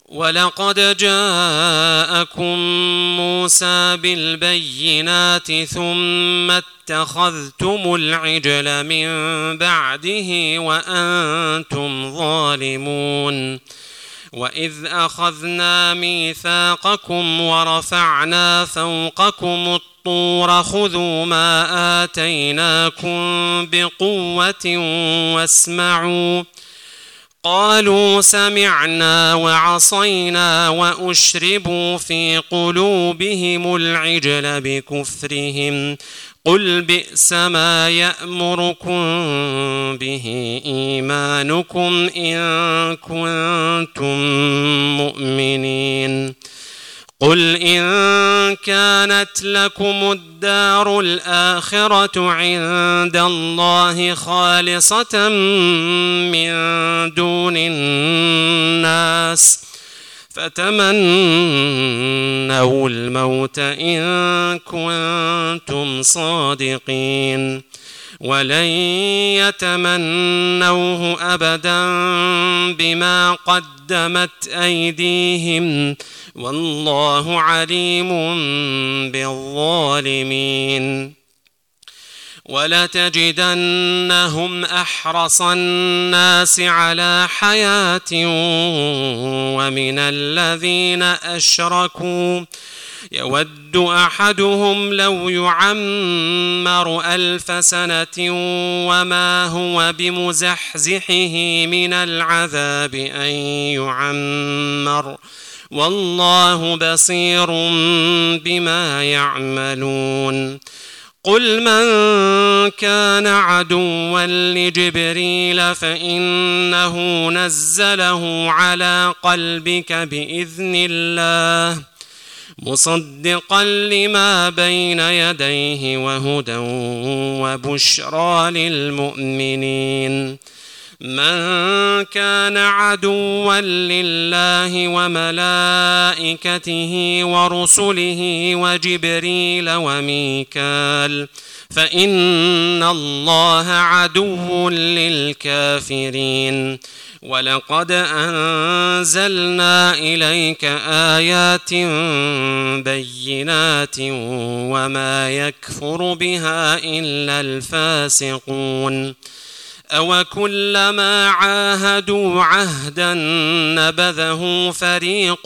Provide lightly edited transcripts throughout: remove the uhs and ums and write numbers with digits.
ولقد جاءكم موسى بالبينات ثم اتخذتم العجل من بعده وأنتم ظالمون وإذ أخذنا ميثاقكم ورفعنا فوقكم الطور خذوا ما آتيناكم بقوة واسمعوا قالوا سمعنا وعصينا وأشربوا في قلوبهم العجل بكفرهم قل بئس ما يأمركم به إيمانكم إن كنتم مؤمنين قل إن كانت لكم الدار الآخرة عند الله خالصة من دون الناس فتمنوا الموت إن كنتم صادقين ولن يتمنوه أبدا بما قدمت أيديهم والله عليم بالظالمين ولتجدنهم أحرص الناس على حياة ومن الذين أشركوا يود أحدهم لو يعمر 1000 سنة وما هو بمزحزحه من العذاب أن يعمر والله بصير بما يعملون قل من كان عدوا لجبريل فإنه نزله على قلبك بإذن الله مصدقا لما بين يديه وهدى وبشرى للمؤمنين من كان عدوا لله وملائكته ورسله وجبريل وميكال فإن الله عدو للكافرين ولقد أنزلنا إليك آيات بينات وما يكفر بها إلا الفاسقون أوكلما عاهدوا عهدا نبذه فريق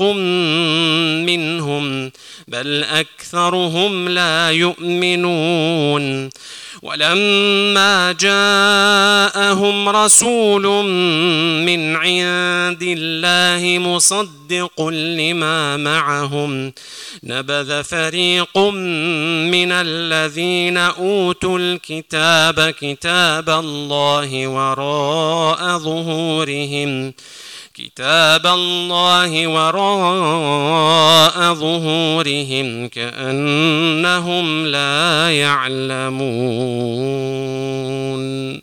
منهم بل أكثرهم لا يؤمنون ولما جاءهم رسول من عند الله مصدق لما معهم نبذ فريق من الذين أوتوا الكتاب كتاب الله وراء ظهورهم كأنهم لا يعلمون